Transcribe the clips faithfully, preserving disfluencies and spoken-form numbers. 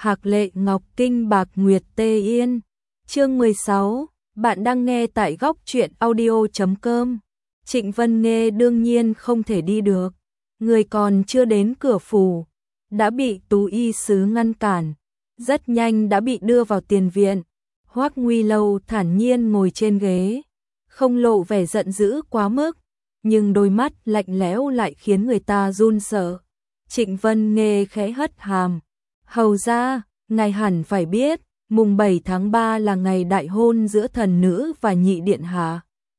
Hạc Lệ Ngọc Kinh Bạc Nguyệt Tê Yên. Chương mười sáu, bạn đang nghe tại góc truyện audio chấm com. Trịnh Vân Nghê đương nhiên không thể đi được, người còn chưa đến cửa phủ, đã bị Tú y sứ ngăn cản, rất nhanh đã bị đưa vào tiền viện. Hoắc Nguy Lâu thản nhiên ngồi trên ghế, không lộ vẻ giận dữ quá mức, nhưng đôi mắt lạnh lẽo lại khiến người ta run sợ. Trịnh Vân Nghê khẽ hất hàm, hầu ra, ngài hẳn phải biết, mùng bảy tháng ba là ngày đại hôn giữa thần nữ và nhị điện hạ.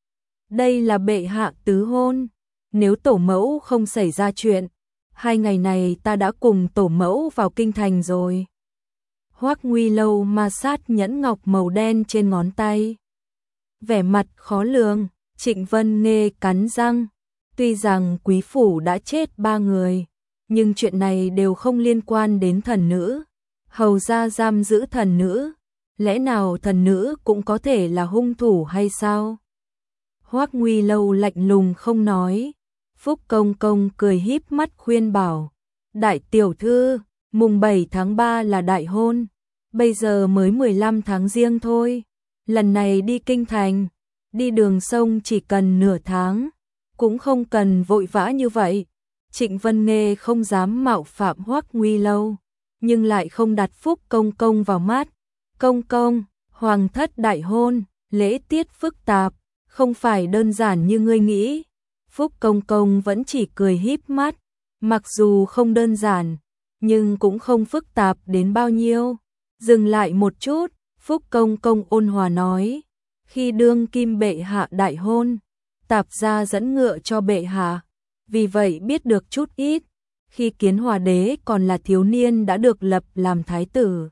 Đây là bệ hạ tứ hôn, nếu tổ mẫu không xảy ra chuyện, hai ngày này ta đã cùng tổ mẫu vào kinh thành rồi. Hoắc Nguy Lâu ma sát nhẫn ngọc màu đen trên ngón tay, vẻ mặt khó lường. Trịnh Vân Nghê cắn răng, tuy rằng quý phủ đã chết ba người, nhưng chuyện này đều không liên quan đến thần nữ. Hầu ra giam giữ thần nữ, lẽ nào thần nữ cũng có thể là hung thủ hay sao? Hoắc Nguy Lâu lạnh lùng không nói. Phúc Công Công cười híp mắt khuyên bảo, đại tiểu thư, mùng bảy tháng ba là đại hôn, bây giờ mới mười lăm tháng giêng thôi, lần này đi kinh thành, đi đường sông chỉ cần nửa tháng, cũng không cần vội vã như vậy. Trịnh Vân Nghê không dám mạo phạm Hoắc Nguy Lâu, nhưng lại không đặt Phúc Công Công vào mắt. Công công, hoàng thất đại hôn, lễ tiết phức tạp, không phải đơn giản như ngươi nghĩ. Phúc Công Công vẫn chỉ cười híp mắt, mặc dù không đơn giản, nhưng cũng không phức tạp đến bao nhiêu. Dừng lại một chút, Phúc Công Công ôn hòa nói, khi đương kim bệ hạ đại hôn, tạp gia dẫn ngựa cho bệ hạ, vì vậy biết được chút ít. Khi Kiến Hòa đế còn là thiếu niên đã được lập làm thái tử,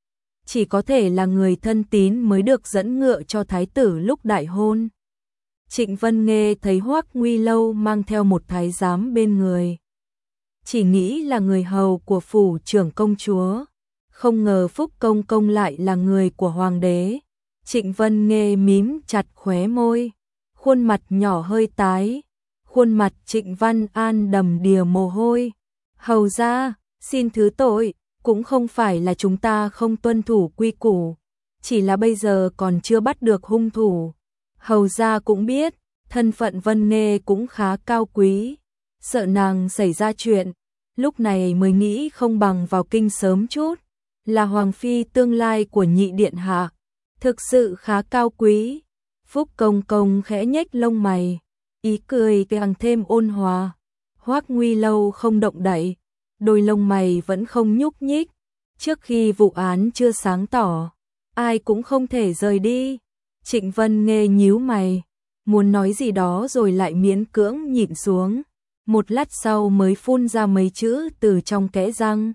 chỉ có thể là người thân tín mới được dẫn ngựa cho thái tử lúc đại hôn. Trịnh Vân Nghê thấy Hoắc Nguy Lâu mang theo một thái giám bên người, chỉ nghĩ là người hầu của phủ trưởng công chúa, không ngờ Phúc Công Công lại là người của hoàng đế. Trịnh Vân Nghê mím chặt khóe môi, khuôn mặt nhỏ hơi tái, khuôn mặt Trịnh Văn An đầm đìa mồ hôi. Hầu ra, xin thứ tội, cũng không phải là chúng ta không tuân thủ quy củ, chỉ là bây giờ còn chưa bắt được hung thủ. Hầu ra cũng biết, thân phận Vân Nghê cũng khá cao quý, sợ nàng xảy ra chuyện, lúc này mới nghĩ không bằng vào kinh sớm chút, là hoàng phi tương lai của nhị điện hạ, thực sự khá cao quý. Phúc Công Công khẽ nhếch lông mày, ý cười càng thêm ôn hòa. Hoắc Nguy Lâu không động đậy, đôi lông mày vẫn không nhúc nhích. Trước khi vụ án chưa sáng tỏ, ai cũng không thể rời đi. Trịnh Vân Nghê nhíu mày, muốn nói gì đó rồi lại miễn cưỡng nhịn xuống, một lát sau mới phun ra mấy chữ từ trong kẽ răng.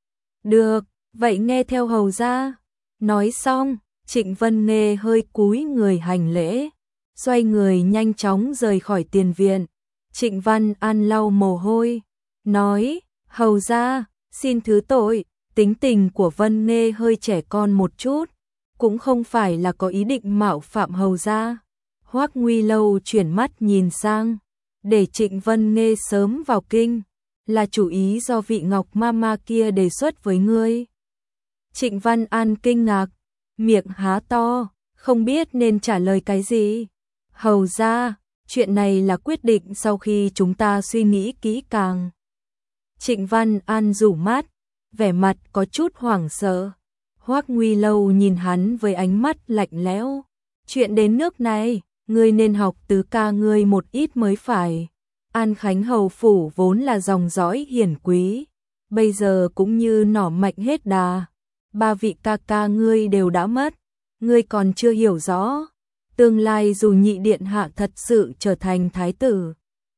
Được, vậy nghe theo hầu ra. Nói xong, Trịnh Vân Nghê hơi cúi người hành lễ, xoay người nhanh chóng rời khỏi tiền viện. Trịnh Văn An lau mồ hôi, nói, hầu ra, xin thứ tội, tính tình của Vân Nghê hơi trẻ con một chút, cũng không phải là có ý định mạo phạm hầu ra. Hoắc Nguy Lâu chuyển mắt nhìn sang, để Trịnh Vân Nghê sớm vào kinh, là chủ ý do vị Ngọc Mama kia đề xuất với ngươi. Trịnh Văn An kinh ngạc, miệng há to, không biết nên trả lời cái gì. Hầu ra, chuyện này là quyết định sau khi chúng ta suy nghĩ kỹ càng. Trịnh Văn An rủ mắt, vẻ mặt có chút hoảng sợ. Hoắc Nguy Lâu nhìn hắn với ánh mắt lạnh lẽo. Chuyện đến nước này, ngươi nên học tứ ca ngươi một ít mới phải. An Khánh hầu phủ vốn là dòng dõi hiển quý, bây giờ cũng như nỏ mạnh hết đà. Ba vị ca ca ngươi đều đã mất, ngươi còn chưa hiểu rõ. Tương lai dù nhị điện hạ thật sự trở thành thái tử,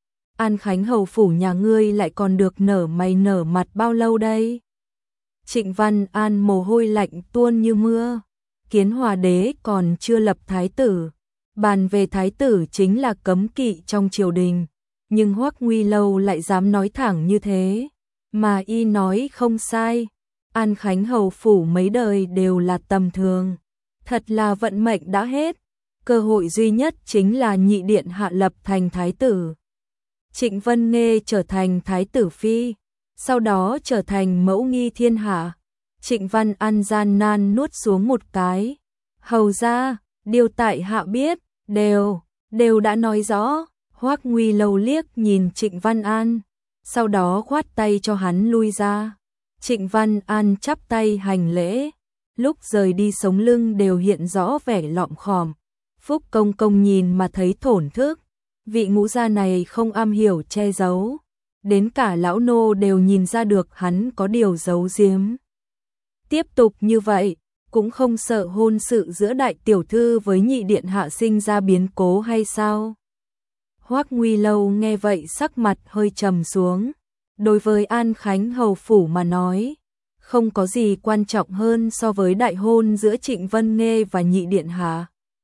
An Khánh hầu phủ nhà ngươi lại còn được nở mày nở mặt bao lâu đây? Trịnh Văn An mồ hôi lạnh tuôn như mưa. Kiến Hòa đế còn chưa lập thái tử, bàn về thái tử chính là cấm kỵ trong triều đình, nhưng Hoắc Nguy Lâu lại dám nói thẳng như thế, mà y nói không sai. An Khánh hầu phủ mấy đời đều là tầm thường, thật là vận mệnh đã hết, cơ hội duy nhất chính là nhị điện hạ lập thành thái tử. Trịnh Vân Nghê trở thành thái tử phi, sau đó trở thành mẫu nghi thiên hạ. Trịnh Văn An gian nan nuốt xuống một cái. Hầu ra, điều tại hạ biết, đều, đều đã nói rõ. Hoắc Nguy Lâu liếc nhìn Trịnh Văn An, sau đó khoát tay cho hắn lui ra. Trịnh Văn An chắp tay hành lễ, lúc rời đi sống lưng đều hiện rõ vẻ lọm khòm. Phúc Công Công nhìn mà thấy thổn thức, vị ngũ gia này không am hiểu che giấu, đến cả lão nô đều nhìn ra được hắn có điều giấu giếm. Tiếp tục như vậy, cũng không sợ hôn sự giữa đại tiểu thư với nhị điện hạ sinh ra biến cố hay sao? Hoắc Nguy Lâu nghe vậy sắc mặt hơi trầm xuống. Đối với An Khánh hầu phủ mà nói, không có gì quan trọng hơn so với đại hôn giữa Trịnh Vân Nghê và nhị điện hạ.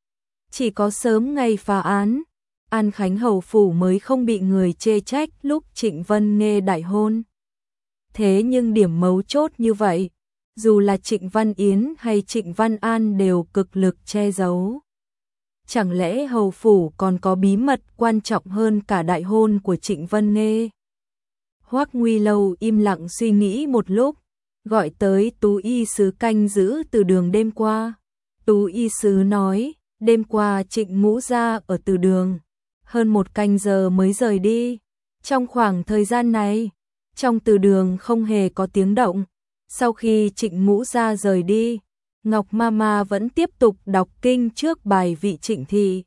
Chỉ có sớm ngày phá án, An Khánh hầu phủ mới không bị người chê trách lúc Trịnh Vân Nghê đại hôn. Thế nhưng điểm mấu chốt như vậy, dù là Trịnh Văn Yến hay Trịnh Văn An đều cực lực che giấu. Chẳng lẽ hầu phủ còn có bí mật quan trọng hơn cả đại hôn của Trịnh Vân Nghê? Hoắc Nguy Lâu im lặng suy nghĩ một lúc, gọi tới Tú y sứ canh giữ từ đường đêm qua. Tú y sứ nói, đêm qua Trịnh ngũ gia ở từ đường, hơn một canh giờ mới rời đi. Trong khoảng thời gian này, trong từ đường không hề có tiếng động. Sau khi Trịnh ngũ gia rời đi, Ngọc Mama vẫn tiếp tục đọc kinh trước bài vị Trịnh thị.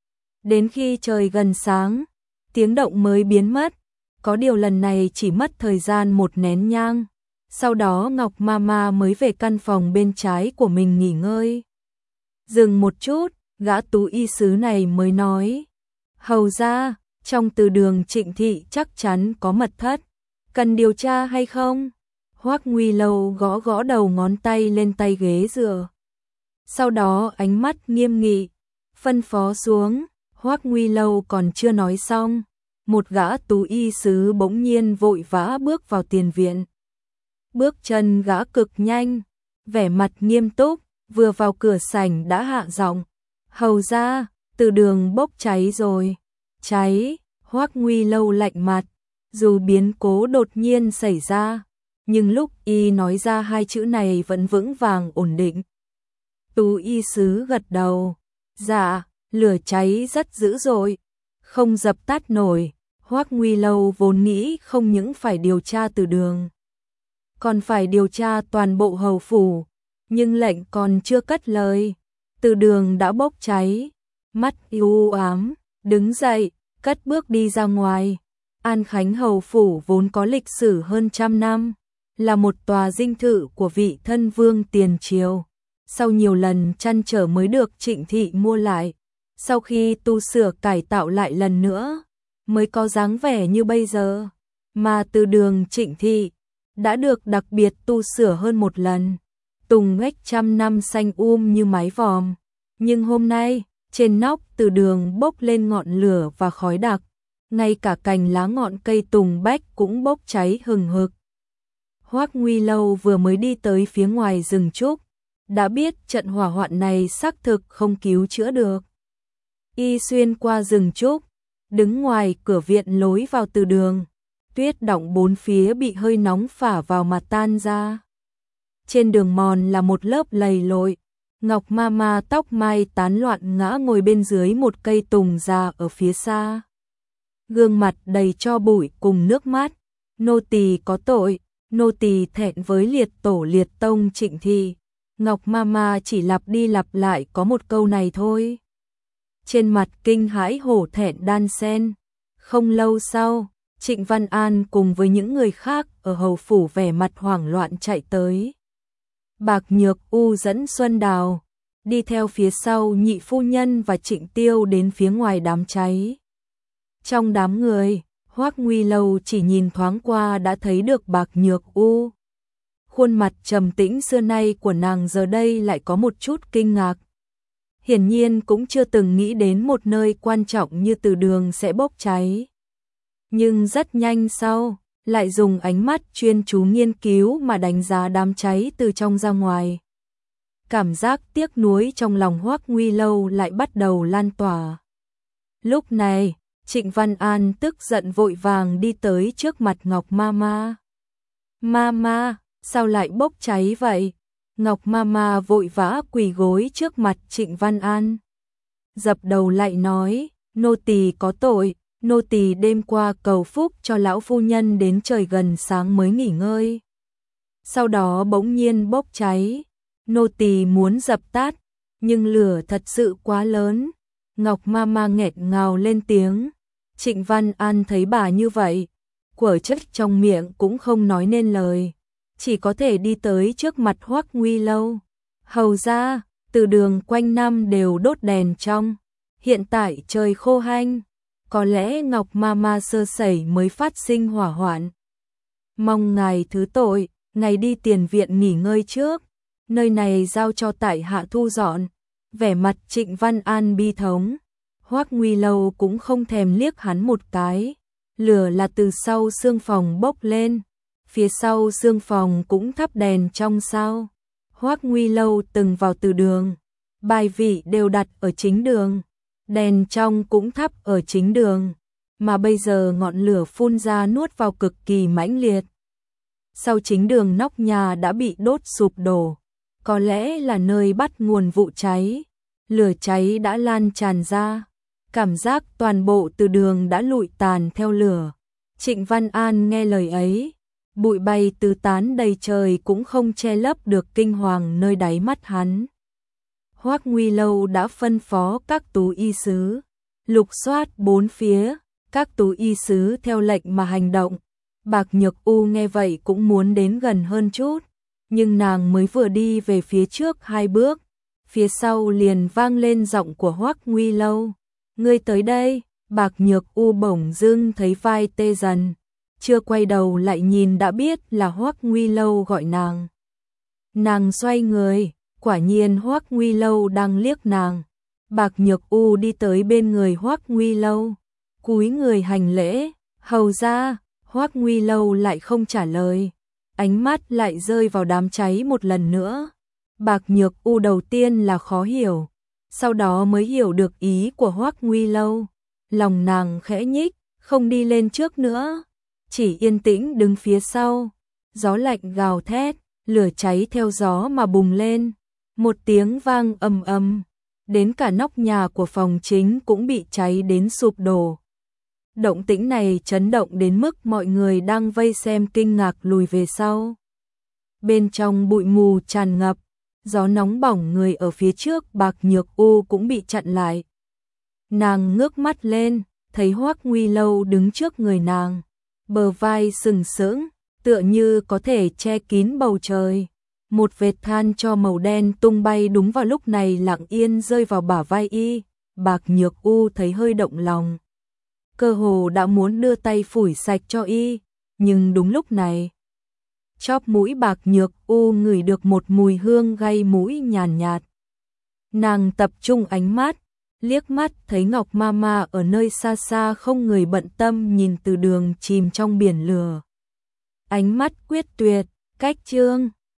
Đến khi trời gần sáng, tiếng động mới biến mất. Có điều lần này chỉ mất thời gian một nén nhang. Sau đó Ngọc Mama mới về căn phòng bên trái của mình nghỉ ngơi. Dừng một chút, gã Tú y sứ này mới nói. Hầu ra, trong từ đường Trịnh thị chắc chắn có mật thất. Cần điều tra hay không? Hoắc Nguy Lâu gõ gõ đầu ngón tay lên tay ghế dựa. Sau đó ánh mắt nghiêm nghị, phân phó xuống. Hoắc Nguy Lâu còn chưa nói xong, một gã Tú y sứ bỗng nhiên vội vã bước vào tiền viện. Bước chân gã cực nhanh, vẻ mặt nghiêm túc, vừa vào cửa sảnh đã hạ giọng. Hầu ra, từ đường bốc cháy rồi. Cháy? Hoắc Nguy Lâu lạnh mặt, dù biến cố đột nhiên xảy ra, nhưng lúc y nói ra hai chữ này vẫn vững vàng ổn định. Tú y sứ gật đầu. Dạ, lửa cháy rất dữ dội, không dập tắt nổi. Hoắc Nguy Lâu vốn nghĩ không những phải điều tra từ đường, còn phải điều tra toàn bộ hầu phủ, nhưng lệnh còn chưa cất lời, từ đường đã bốc cháy. Mắt u ám, đứng dậy, cất bước đi ra ngoài. An Khánh hầu phủ vốn có lịch sử hơn trăm năm, là một tòa dinh thự của vị thân vương tiền triều. Sau nhiều lần trăn trở mới được Trịnh thị mua lại, sau khi tu sửa cải tạo lại lần nữa, mới có dáng vẻ như bây giờ. Mà từ đường Trịnh thị đã được đặc biệt tu sửa hơn một lần, tùng ngách trăm năm xanh um như mái vòm. Nhưng hôm nay, trên nóc từ đường bốc lên ngọn lửa và khói đặc, ngay cả cành lá ngọn cây tùng bách cũng bốc cháy hừng hực. Hoắc Nguy Lâu vừa mới đi tới phía ngoài rừng trúc, đã biết trận hỏa hoạn này xác thực không cứu chữa được. Y xuyên qua rừng trúc, đứng ngoài cửa viện lối vào từ đường, tuyết đọng bốn phía bị hơi nóng phả vào mà tan ra. Trên đường mòn là một lớp lầy lội, Ngọc Mama tóc mai tán loạn ngã ngồi bên dưới một cây tùng già ở phía xa. Gương mặt đầy tro bụi cùng nước mắt, nô tỳ có tội, nô tỳ thẹn với liệt tổ liệt tông Trịnh thị. Ngọc Mama chỉ lặp đi lặp lại có một câu này thôi. Trên mặt kinh hãi hổ thẹn đan xen. Không lâu sau, Trịnh Văn An cùng với những người khác ở hầu phủ vẻ mặt hoảng loạn chạy tới. Bạc Nhược U dẫn Xuân Đào, đi theo phía sau nhị phu nhân và Trịnh Tiêu đến phía ngoài đám cháy. Trong đám người, Hoắc Nguy Lâu chỉ nhìn thoáng qua đã thấy được Bạc Nhược U. Khuôn mặt trầm tĩnh xưa nay của nàng giờ đây lại có một chút kinh ngạc. Hiển nhiên cũng chưa từng nghĩ đến một nơi quan trọng như từ đường sẽ bốc cháy. Nhưng rất nhanh sau, lại dùng ánh mắt chuyên chú nghiên cứu mà đánh giá đám cháy từ trong ra ngoài. Cảm giác tiếc nuối trong lòng Hoắc Nguy Lâu lại bắt đầu lan tỏa. Lúc này, Trịnh Văn An tức giận vội vàng đi tới trước mặt Ngọc Mama. Mama, Sao lại bốc cháy vậy? Ngọc Mama vội vã quỳ gối trước mặt Trịnh Văn An. Dập đầu lại nói, nô tỳ có tội, nô tỳ đêm qua cầu phúc cho lão phu nhân đến trời gần sáng mới nghỉ ngơi. Sau đó bỗng nhiên bốc cháy, nô tỳ muốn dập tắt, nhưng lửa thật sự quá lớn. Ngọc Mama nghẹt ngào lên tiếng. Trịnh Văn An thấy bà như vậy, quở trách trong miệng cũng không nói nên lời, chỉ có thể đi tới trước mặt Hoắc Nguy Lâu. Hầu ra, từ đường quanh năm đều đốt đèn trong, hiện tại trời khô hanh, có lẽ Ngọc Mama sơ sẩy mới phát sinh hỏa hoạn. Mong ngài thứ tội, ngài đi tiền viện nghỉ ngơi trước, nơi này giao cho tại hạ thu dọn. Vẻ mặt Trịnh Văn An bi thống, Hoắc Nguy Lâu cũng không thèm liếc hắn một cái. Lửa là từ sau xương phòng bốc lên, phía sau xương phòng cũng thắp đèn trong sao. Hoắc Nguy Lâu từng vào từ đường, bài vị đều đặt ở chính đường, đèn trong cũng thắp ở chính đường, mà bây giờ ngọn lửa phun ra nuốt vào cực kỳ mãnh liệt. Sau chính đường nóc nhà đã bị đốt sụp đổ, có lẽ là nơi bắt nguồn vụ cháy, lửa cháy đã lan tràn ra, cảm giác toàn bộ từ đường đã lụi tàn theo lửa. Trịnh Văn An nghe lời ấy, bụi bay tứ tán đầy trời cũng không che lấp được kinh hoàng nơi đáy mắt hắn. Hoắc Nguy Lâu đã phân phó các tú y sứ lục soát bốn phía, các tú y sứ theo lệnh mà hành động. Bạc Nhược U nghe vậy cũng muốn đến gần hơn chút, nhưng nàng mới vừa đi về phía trước hai bước, phía sau liền vang lên giọng của Hoắc Nguy Lâu. Ngươi tới đây. Bạc Nhược U bỗng dưng thấy vai tê dần, chưa quay đầu lại nhìn đã biết là Hoắc Nguy Lâu gọi nàng. Nàng xoay người, quả nhiên Hoắc Nguy Lâu đang liếc nàng. Bạc Nhược U đi tới bên người Hoắc Nguy Lâu, cúi người hành lễ. Hầu ra. Hoắc Nguy Lâu lại không trả lời, ánh mắt lại rơi vào đám cháy một lần nữa. Bạc Nhược U đầu tiên là khó hiểu, sau đó mới hiểu được ý của Hoắc Nguy Lâu. Lòng nàng khẽ nhích, không đi lên trước nữa, chỉ yên tĩnh đứng phía sau. Gió lạnh gào thét, lửa cháy theo gió mà bùng lên, một tiếng vang ầm ầm, đến cả nóc nhà của phòng chính cũng bị cháy đến sụp đổ. Động tĩnh này chấn động đến mức mọi người đang vây xem kinh ngạc lùi về sau. Bên trong bụi mù tràn ngập, gió nóng bỏng người ở phía trước Bạc Nhược U cũng bị chặn lại. Nàng ngước mắt lên, thấy Hoắc Nguy Lâu đứng trước người nàng, bờ vai sừng sững, tựa như có thể che kín bầu trời. Một vệt than cho màu đen tung bay đúng vào lúc này lặng yên rơi vào bả vai y. Bạc Nhược U thấy hơi động lòng, cơ hồ đã muốn đưa tay phủi sạch cho y, nhưng đúng lúc này, chóp mũi Bạc Nhược U ngửi được một mùi hương gây mũi nhàn nhạt. Nàng tập trung ánh mắt, liếc mắt thấy Ngọc Mama ở nơi xa xa không người bận tâm nhìn từ đường chìm trong biển lửa. Ánh mắt quyết tuyệt, cách chương